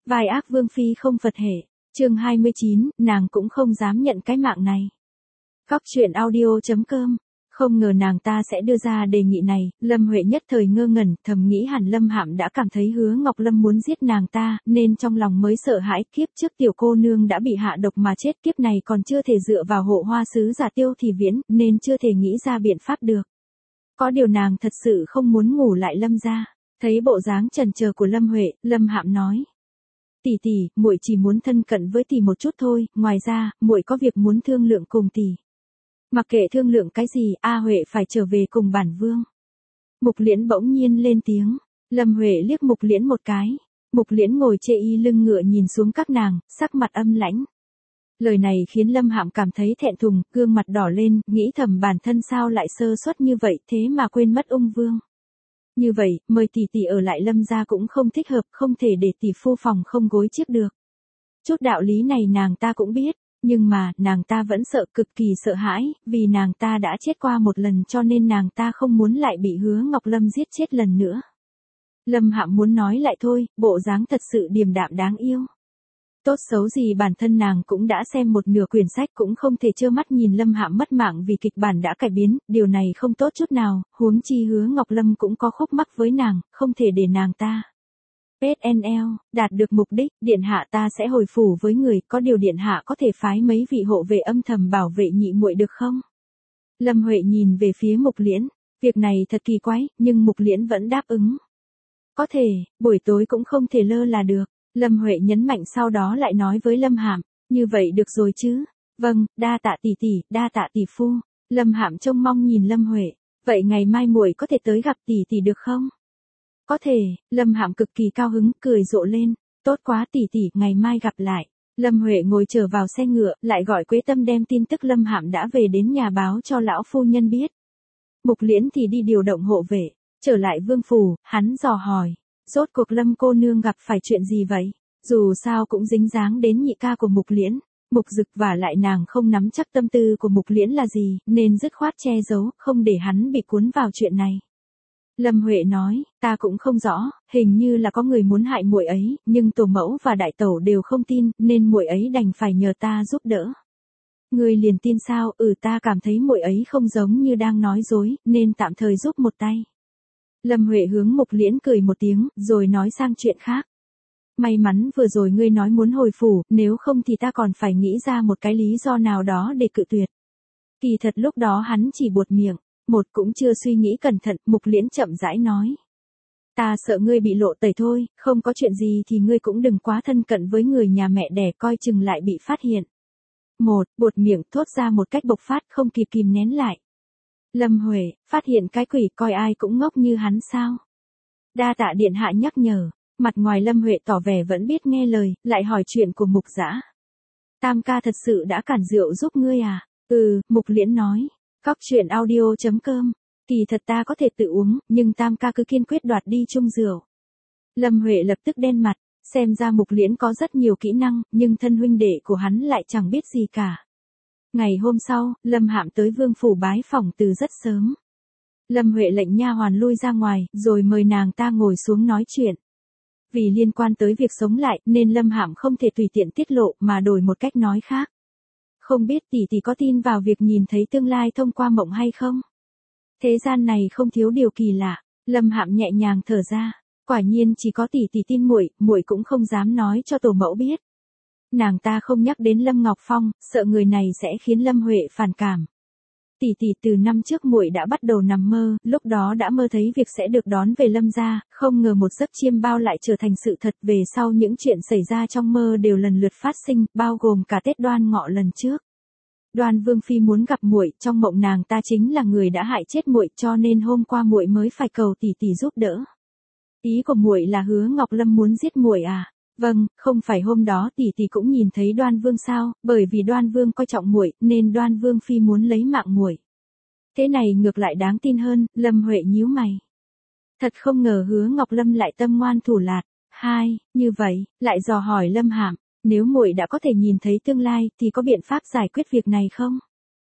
Vai ác vương phi không Phật hệ. Chương 29, nàng cũng không dám nhận cái mạng này. Góc truyện audio.com. Không ngờ nàng ta sẽ đưa ra đề nghị này, Lâm Huệ nhất thời ngơ ngẩn, thầm nghĩ hẳn Lâm Hạm đã cảm thấy Hứa Ngọc Lâm muốn giết nàng ta, nên trong lòng mới sợ hãi. Kiếp trước tiểu cô nương đã bị hạ độc mà chết, kiếp này còn chưa thể dựa vào hộ hoa sứ giả Tiêu Thì Viễn, nên chưa thể nghĩ ra biện pháp được. Có điều nàng thật sự không muốn ngủ lại Lâm gia. Thấy bộ dáng chần chờ của Lâm Huệ, Lâm Hạm nói: "Tỷ tỷ, muội chỉ muốn thân cận với tỷ một chút thôi, ngoài ra, muội có việc muốn thương lượng cùng tỷ." "Mặc kệ thương lượng cái gì, A Huệ phải trở về cùng bản vương." Mục Liễn bỗng nhiên lên tiếng. Lâm Huệ liếc Mục Liễn một cái. Mục Liễn ngồi chê y lưng ngựa nhìn xuống các nàng, sắc mặt âm lãnh. Lời này khiến Lâm Hạm cảm thấy thẹn thùng, gương mặt đỏ lên, nghĩ thầm bản thân sao lại sơ suất như vậy, thế mà quên mất Ung Vương. Như vậy, mời tỷ tỷ ở lại Lâm gia cũng không thích hợp, không thể để tỷ phu phòng không gối chiếc được. Chút đạo lý này nàng ta cũng biết, nhưng mà, nàng ta vẫn sợ, cực kỳ sợ hãi, vì nàng ta đã chết qua một lần cho nên nàng ta không muốn lại bị Hứa Ngọc Lâm giết chết lần nữa. Lâm Hạm muốn nói lại thôi, bộ dáng thật sự điềm đạm đáng yêu. Tốt xấu gì bản thân nàng cũng đã xem một nửa quyển sách, cũng không thể trơ mắt nhìn Lâm Hạm mất mạng vì kịch bản đã cải biến, điều này không tốt chút nào, huống chi Hứa Ngọc Lâm cũng có khúc mắc với nàng, không thể để nàng ta. PNL, đạt được mục đích, điện hạ ta sẽ hồi phủ với người, có điều điện hạ có thể phái mấy vị hộ vệ âm thầm bảo vệ nhị muội được không? Lâm Huệ nhìn về phía Mục Liễn, việc này thật kỳ quái, nhưng Mục Liễn vẫn đáp ứng. Có thể, buổi tối cũng không thể lơ là được. Lâm Huệ nhấn mạnh, sau đó lại nói với Lâm Hạm, như vậy được rồi chứ? Vâng, đa tạ tỷ tỷ, đa tạ tỷ phu. Lâm Hạm trông mong nhìn Lâm Huệ, vậy ngày mai muội có thể tới gặp tỷ tỷ được không? Có thể. Lâm Hạm cực kỳ cao hứng, cười rộ lên, tốt quá tỷ tỷ, ngày mai gặp lại. Lâm Huệ ngồi trở vào xe ngựa, lại gọi Quế Tâm đem tin tức Lâm Hạm đã về đến nhà báo cho lão phu nhân biết. Mục Liễn thì đi điều động hộ vệ, trở lại vương phủ, hắn dò hỏi, rốt cuộc Lâm cô nương gặp phải chuyện gì vậy? Dù sao cũng dính dáng đến nhị ca của Mục Liễn, Mục Dực, và lại nàng không nắm chắc tâm tư của Mục Liễn là gì, nên dứt khoát che giấu, không để hắn bị cuốn vào chuyện này. Lâm Huệ nói, ta cũng không rõ, hình như là có người muốn hại muội ấy, nhưng tổ mẫu và đại tẩu đều không tin, nên muội ấy đành phải nhờ ta giúp đỡ. Ngươi liền tin sao? Ta cảm thấy muội ấy không giống như đang nói dối, nên tạm thời giúp một tay. Lâm Huệ hướng Mục Liễn cười một tiếng, rồi nói sang chuyện khác. May mắn vừa rồi ngươi nói muốn hồi phủ, nếu không thì ta còn phải nghĩ ra một cái lý do nào đó để cự tuyệt. Kỳ thật lúc đó hắn chỉ buột miệng. Cũng chưa suy nghĩ cẩn thận, Mục Liễn chậm rãi nói. Ta sợ ngươi bị lộ tẩy thôi, không có chuyện gì thì ngươi cũng đừng quá thân cận với người nhà mẹ đẻ, coi chừng lại bị phát hiện. Buột miệng thốt ra một cách bộc phát, không kịp kìm nén lại. Lâm Huệ, phát hiện cái quỷ, coi ai cũng ngốc như hắn sao? Đa tạ điện hạ nhắc nhở. Mặt ngoài Lâm Huệ tỏ vẻ vẫn biết nghe lời, lại hỏi chuyện của Mục Dã. Tam ca thật sự đã cản rượu giúp ngươi à? Mục Liễn nói. Góc truyện audio.com. Kỳ thật ta có thể tự uống, nhưng Tam ca cứ kiên quyết đoạt đi chung rượu. Lâm Huệ lập tức đen mặt, xem ra Mục Liễn có rất nhiều kỹ năng, nhưng thân huynh đệ của hắn lại chẳng biết gì cả. Ngày hôm sau, Lâm Hạm tới vương phủ bái phỏng từ rất sớm. Lâm Huệ lệnh nha hoàn lui ra ngoài, rồi mời nàng ta ngồi xuống nói chuyện. Vì liên quan tới việc sống lại, nên Lâm Hạm không thể tùy tiện tiết lộ, mà đổi một cách nói khác. Không biết tỷ tỷ có tin vào việc nhìn thấy tương lai thông qua mộng hay không? Thế gian này không thiếu điều kỳ lạ. Lâm Hạm nhẹ nhàng thở ra. Quả nhiên chỉ có tỷ tỷ tin muội, muội cũng không dám nói cho tổ mẫu biết. Nàng ta không nhắc đến Lâm Ngọc Phong, sợ người này sẽ khiến Lâm Huệ phản cảm. Tỷ tỷ, từ năm trước muội đã bắt đầu nằm mơ, lúc đó đã mơ thấy việc sẽ được đón về Lâm gia, không ngờ một giấc chiêm bao lại trở thành sự thật. Về sau những chuyện xảy ra trong mơ đều lần lượt phát sinh, bao gồm cả Tết Đoan Ngọ lần trước. Đoan Vương phi muốn gặp muội, trong mộng nàng ta chính là người đã hại chết muội, cho nên hôm qua muội mới phải cầu tỷ tỷ giúp đỡ. Ý của muội là Hứa Ngọc Lâm muốn giết muội à? Vâng, không phải hôm đó tỷ tỷ cũng nhìn thấy Đoan Vương sao, bởi vì Đoan Vương coi trọng muội, nên Đoan Vương phi muốn lấy mạng muội. Thế này ngược lại đáng tin hơn. Lâm Huệ nhíu mày. Thật không ngờ Hứa Ngọc Lâm lại tâm ngoan thủ lạt. Như vậy, lại dò hỏi Lâm Hạm, nếu muội đã có thể nhìn thấy tương lai, thì có biện pháp giải quyết việc này không?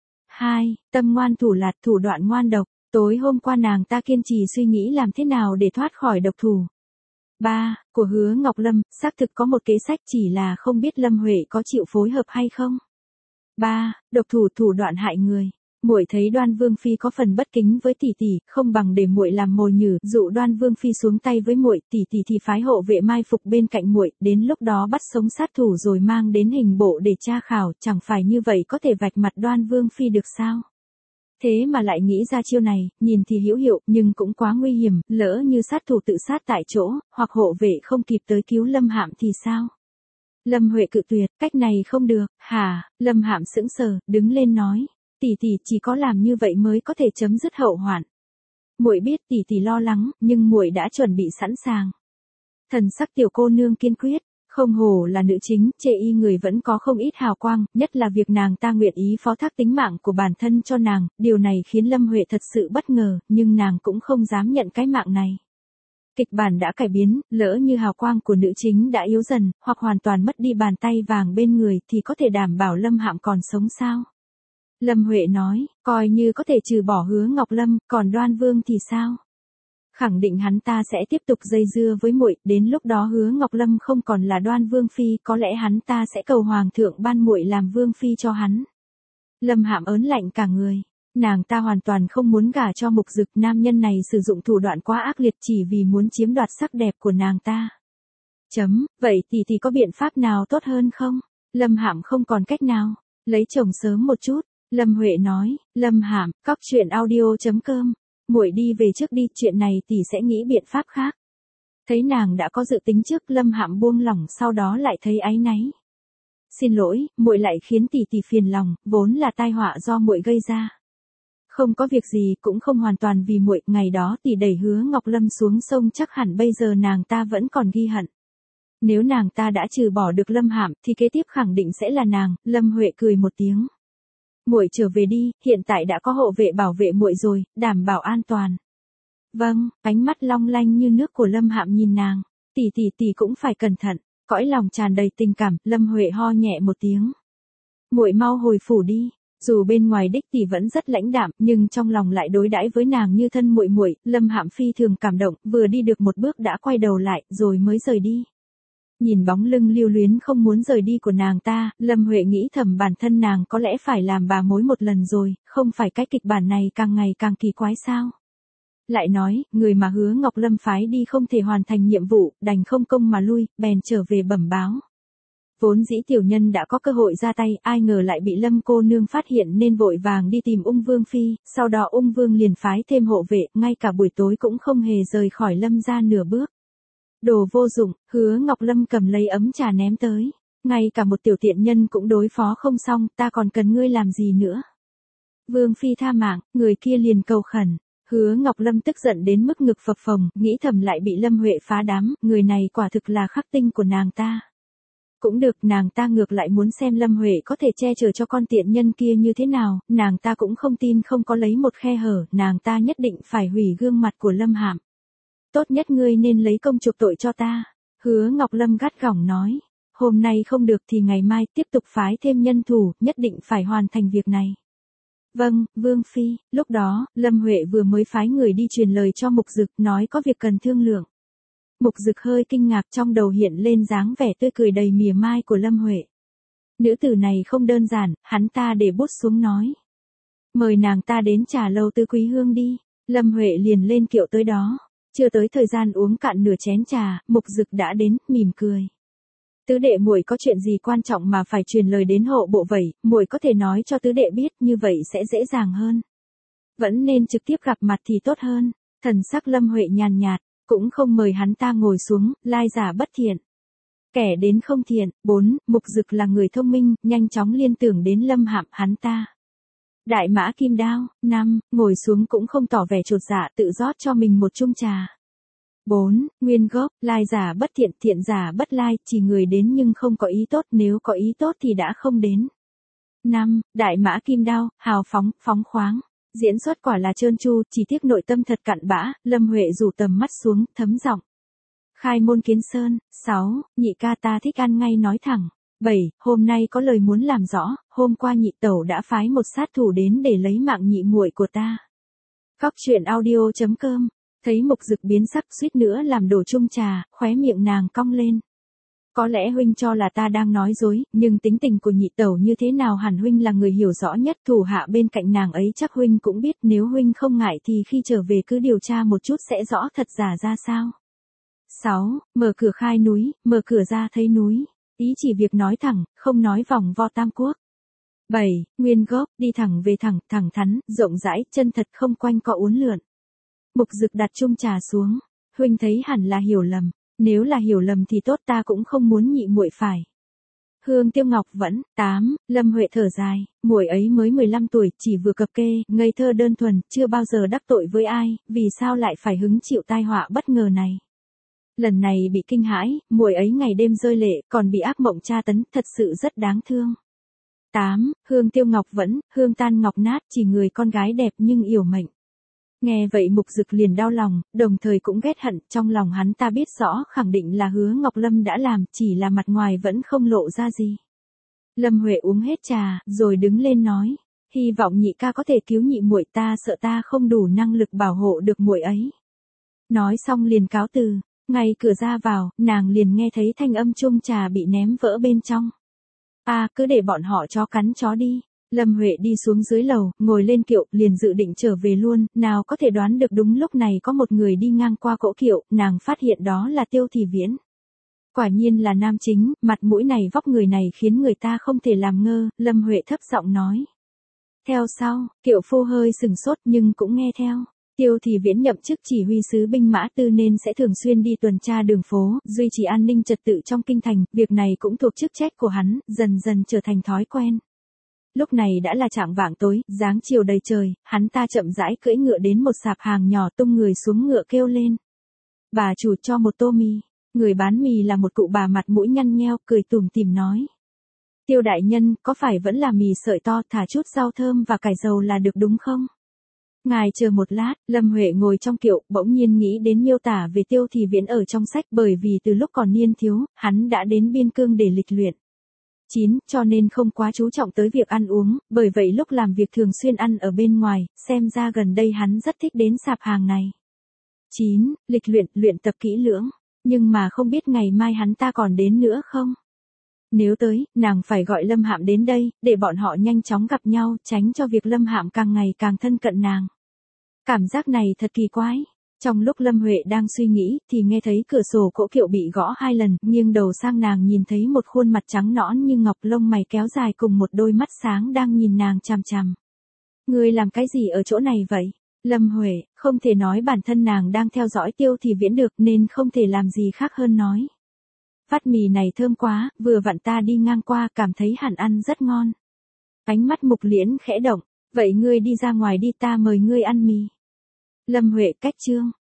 Tâm ngoan thủ lạt, thủ đoạn ngoan độc. Tối hôm qua nàng ta kiên trì suy nghĩ làm thế nào để thoát khỏi độc thủ. 3. Của Hứa Ngọc Lâm, xác thực có một kế sách chỉ là không biết Lâm Huệ có chịu phối hợp hay không. 3. Độc thủ thủ đoạn hại người. Muội thấy Đoan Vương phi có phần bất kính với tỷ tỷ, không bằng để muội làm mồi nhử, dụ Đoan Vương phi xuống tay với muội, tỷ tỷ thì phái hộ vệ mai phục bên cạnh muội, đến lúc đó bắt sống sát thủ rồi mang đến hình bộ để tra khảo, chẳng phải như vậy có thể vạch mặt Đoan Vương phi được sao? Thế mà lại nghĩ ra chiêu này, nhìn thì hữu hiệu, nhưng cũng quá nguy hiểm, lỡ như sát thủ tự sát tại chỗ, hoặc hộ vệ không kịp tới cứu Lâm Hạm thì sao? Lâm Huệ cự tuyệt, cách này không được, hả? Lâm Hạm sững sờ, đứng lên nói, tỷ tỷ chỉ có làm như vậy mới có thể chấm dứt hậu hoạn. Muội biết tỷ tỷ lo lắng, nhưng muội đã chuẩn bị sẵn sàng. Thần sắc tiểu cô nương kiên quyết, không hổ là nữ chính, chê y người vẫn có không ít hào quang, nhất là việc nàng ta nguyện ý phó thác tính mạng của bản thân cho nàng, điều này khiến Lâm Huệ thật sự bất ngờ, nhưng nàng cũng không dám nhận cái mạng này. Kịch bản đã cải biến, lỡ như hào quang của nữ chính đã yếu dần, hoặc hoàn toàn mất đi bàn tay vàng bên người thì có thể đảm bảo Lâm Hạm còn sống sao? Lâm Huệ nói, coi như có thể trừ bỏ Hứa Ngọc Lâm, còn Đoan Vương thì sao? Khẳng định hắn ta sẽ tiếp tục dây dưa với muội, đến lúc đó Hứa Ngọc Lâm không còn là Đoan Vương phi, có lẽ hắn ta sẽ cầu hoàng thượng ban muội làm vương phi cho hắn. Lâm Hạm ớn lạnh cả người, nàng ta hoàn toàn không muốn gả cho Mục Dực, nam nhân này sử dụng thủ đoạn quá ác liệt chỉ vì muốn chiếm đoạt sắc đẹp của nàng ta. Vậy tỷ có biện pháp nào tốt hơn không? Lâm Hạm không còn cách nào, lấy chồng sớm một chút. Lâm Huệ nói, Lâm Hạm, cóc truyện audio.com, muội đi về trước đi, chuyện này tỷ sẽ nghĩ biện pháp khác. Thấy nàng đã có dự tính trước, Lâm Hạm buông lỏng, sau đó lại thấy áy náy. Xin lỗi, muội lại khiến tỷ phiền lòng, vốn là tai họa do muội gây ra. Không có việc gì, cũng không hoàn toàn vì muội, ngày đó tỷ đẩy Hứa Ngọc Lâm xuống sông chắc hẳn bây giờ nàng ta vẫn còn ghi hận. Nếu nàng ta đã trừ bỏ được Lâm Hạm thì kế tiếp khẳng định sẽ là nàng. Lâm Huệ cười một tiếng. Muội trở về đi, hiện tại đã có hộ vệ bảo vệ muội rồi, đảm bảo an toàn. Vâng, ánh mắt long lanh như nước của Lâm Hạm nhìn nàng, tỷ cũng phải cẩn thận. Cõi lòng tràn đầy tình cảm, Lâm Huệ ho nhẹ một tiếng. Muội mau hồi phủ đi. Dù bên ngoài đích tỷ vẫn rất lãnh đạm, nhưng trong lòng lại đối đãi với nàng như thân muội muội. Lâm Hạm phi thường cảm động, vừa đi được một bước đã quay đầu lại, rồi mới rời đi. Nhìn bóng lưng lưu luyến không muốn rời đi của nàng ta, Lâm Huệ nghĩ thầm bản thân nàng có lẽ phải làm bà mối một lần rồi, không phải cái kịch bản này càng ngày càng kỳ quái sao? Lại nói, người mà Hứa Ngọc Lâm phái đi không thể hoàn thành nhiệm vụ, đành không công mà lui, bèn trở về bẩm báo. Vốn dĩ tiểu nhân đã có cơ hội ra tay, ai ngờ lại bị Lâm cô nương phát hiện nên vội vàng đi tìm Ung Vương phi, sau đó Ung Vương liền phái thêm hộ vệ, ngay cả buổi tối cũng không hề rời khỏi Lâm gia nửa bước. Đồ vô dụng, Hứa Ngọc Lâm cầm lấy ấm trà ném tới. Ngay cả một tiểu tiện nhân cũng đối phó không xong, ta còn cần ngươi làm gì nữa? Vương phi tha mạng, người kia liền cầu khẩn. Hứa Ngọc Lâm tức giận đến mức ngực phập phồng, nghĩ thầm lại bị Lâm Huệ phá đám, người này quả thực là khắc tinh của nàng ta. Cũng được, nàng ta ngược lại muốn xem Lâm Huệ có thể che chở cho con tiện nhân kia như thế nào, nàng ta cũng không tin không có lấy một khe hở, nàng ta nhất định phải hủy gương mặt của Lâm Hạm. Tốt nhất ngươi nên lấy công chuộc tội cho ta. Hứa Ngọc Lâm gắt gỏng nói. Hôm nay không được thì ngày mai tiếp tục phái thêm nhân thủ, nhất định phải hoàn thành việc này. Vâng, Vương phi. Lúc đó, Lâm Huệ vừa mới phái người đi truyền lời cho Mục Dực, nói có việc cần thương lượng. Mục Dực hơi kinh ngạc, trong đầu hiện lên dáng vẻ tươi cười đầy mỉa mai của Lâm Huệ. Nữ tử này không đơn giản, hắn ta để bút xuống nói. Mời nàng ta đến trà lâu Tứ Quý Hương đi. Lâm Huệ liền lên kiệu tới đó. Chưa tới thời gian uống cạn nửa chén trà, Mục Dực đã đến, mỉm cười. Tứ đệ muội có chuyện gì quan trọng mà phải truyền lời đến hộ bộ vậy, muội có thể nói cho tứ đệ biết, như vậy sẽ dễ dàng hơn. Vẫn nên trực tiếp gặp mặt thì tốt hơn. Thần sắc Lâm Huệ nhàn nhạt, cũng không mời hắn ta ngồi xuống, lai giả bất thiện. Kẻ đến không thiện. 4. Mục Dực là người thông minh, nhanh chóng liên tưởng đến Lâm Hạm, hắn ta. Đại mã kim đao. 5. Ngồi xuống cũng không tỏ vẻ chột dạ, tự rót cho mình một chung trà. 4. Nguyên gốc, lai giả bất thiện, thiện giả bất lai, chỉ người đến nhưng không có ý tốt, nếu có ý tốt thì đã không đến. 5. Đại mã kim đao, hào phóng, phóng khoáng. Diễn xuất quả là trơn tru, chỉ tiếc nội tâm thật cặn bã. Lâm Huệ rủ tầm mắt xuống, thấm giọng. Khai môn kiến sơn. 6. Nhị ca ta thích ăn ngay nói thẳng. 7. Hôm nay có lời muốn làm rõ, hôm qua nhị tẩu đã phái một sát thủ đến để lấy mạng nhị muội của ta. Cóc truyện audio.com Thấy Mục Dực biến sắc suýt nữa làm đổ chung trà, khóe miệng nàng cong lên. Có lẽ huynh cho là ta đang nói dối, nhưng tính tình của nhị tẩu như thế nào hẳn huynh là người hiểu rõ nhất, thủ hạ bên cạnh nàng ấy chắc huynh cũng biết, nếu huynh không ngại thì khi trở về cứ điều tra một chút sẽ rõ thật giả ra sao. 6. Mở cửa khai núi, mở cửa ra thấy núi. Ý chỉ việc nói thẳng, không nói vòng vo tam quốc. 7. Nguyên gốc, đi thẳng về thẳng, thẳng thắn, rộng rãi, chân thật không quanh co uốn lượn. Mục Dực đặt chung trà xuống. Huynh thấy hẳn là hiểu lầm. Nếu là hiểu lầm thì tốt, ta cũng không muốn nhị muội phải. Hương Tiêu Ngọc vẫn. 8. Lâm Huệ thở dài, muội ấy mới 15 tuổi, chỉ vừa cập kê, ngây thơ đơn thuần, chưa bao giờ đắc tội với ai, vì sao lại phải hứng chịu tai họa bất ngờ này. Lần này bị kinh hãi, muội ấy ngày đêm rơi lệ, còn bị ác mộng tra tấn, thật sự rất đáng thương. 8. Hương Tiêu Ngọc vẫn, hương tan ngọc nát, chỉ người con gái đẹp nhưng yểu mệnh. Nghe vậy Mục Dực liền đau lòng, đồng thời cũng ghét hận, trong lòng hắn ta biết rõ khẳng định là Hứa Ngọc Lâm đã làm, chỉ là mặt ngoài vẫn không lộ ra gì. Lâm Huệ uống hết trà, rồi đứng lên nói, hy vọng nhị ca có thể cứu nhị muội, ta sợ ta không đủ năng lực bảo hộ được muội ấy. Nói xong liền cáo từ, ngay cửa ra vào, nàng liền nghe thấy thanh âm chung trà bị ném vỡ bên trong. Cứ để bọn họ chó cắn chó đi. Lâm Huệ đi xuống dưới lầu, ngồi lên kiệu, liền dự định trở về luôn, nào có thể đoán được đúng lúc này có một người đi ngang qua cỗ kiệu, nàng phát hiện đó là Tiêu Thì Viễn. Quả nhiên là nam chính, mặt mũi này vóc người này khiến người ta không thể làm ngơ, Lâm Huệ thấp giọng nói. Theo sau, kiệu phu hơi sừng sốt nhưng cũng nghe theo. Tiêu Thì Viễn nhậm chức chỉ huy sứ binh mã tư nên sẽ thường xuyên đi tuần tra đường phố, duy trì an ninh trật tự trong kinh thành, việc này cũng thuộc chức trách của hắn, dần dần trở thành thói quen. Lúc này đã là chạng vạng tối, dáng chiều đầy trời, hắn ta chậm rãi cưỡi ngựa đến một sạp hàng nhỏ, tung người xuống ngựa kêu lên. Bà chủ cho một tô mì. Người bán mì là một cụ bà mặt mũi nhăn nheo, cười tủm tỉm nói. Tiêu đại nhân, có phải vẫn là mì sợi to, thả chút rau thơm và cải dầu là được đúng không? Ngài chờ một lát, Lâm Huệ ngồi trong kiệu, bỗng nhiên nghĩ đến miêu tả về Tiêu Thì Viễn ở trong sách, bởi vì từ lúc còn niên thiếu, hắn đã đến biên cương để lịch luyện. 9. Cho nên không quá chú trọng tới việc ăn uống, bởi vậy lúc làm việc thường xuyên ăn ở bên ngoài, xem ra gần đây hắn rất thích đến sạp hàng này. 9. Lịch luyện tập kỹ lưỡng, nhưng mà không biết ngày mai hắn ta còn đến nữa không? Nếu tới, nàng phải gọi Lâm Hạm đến đây, để bọn họ nhanh chóng gặp nhau, tránh cho việc Lâm Hạm càng ngày càng thân cận nàng. Cảm giác này thật kỳ quái. Trong lúc Lâm Huệ đang suy nghĩ, thì nghe thấy cửa sổ cỗ kiệu bị gõ 2 lần, nghiêng đầu sang nàng nhìn thấy một khuôn mặt trắng nõn như ngọc, lông mày kéo dài cùng một đôi mắt sáng đang nhìn nàng chằm chằm. Ngươi làm cái gì ở chỗ này vậy? Lâm Huệ, không thể nói bản thân nàng đang theo dõi Tiêu Thì Viễn được nên không thể làm gì khác hơn nói. Phát mì này thơm quá, vừa vặn ta đi ngang qua cảm thấy hẳn ăn rất ngon. Ánh mắt Mục Liễn khẽ động, vậy ngươi đi ra ngoài đi, ta mời ngươi ăn mì. Lâm Huệ cách chương.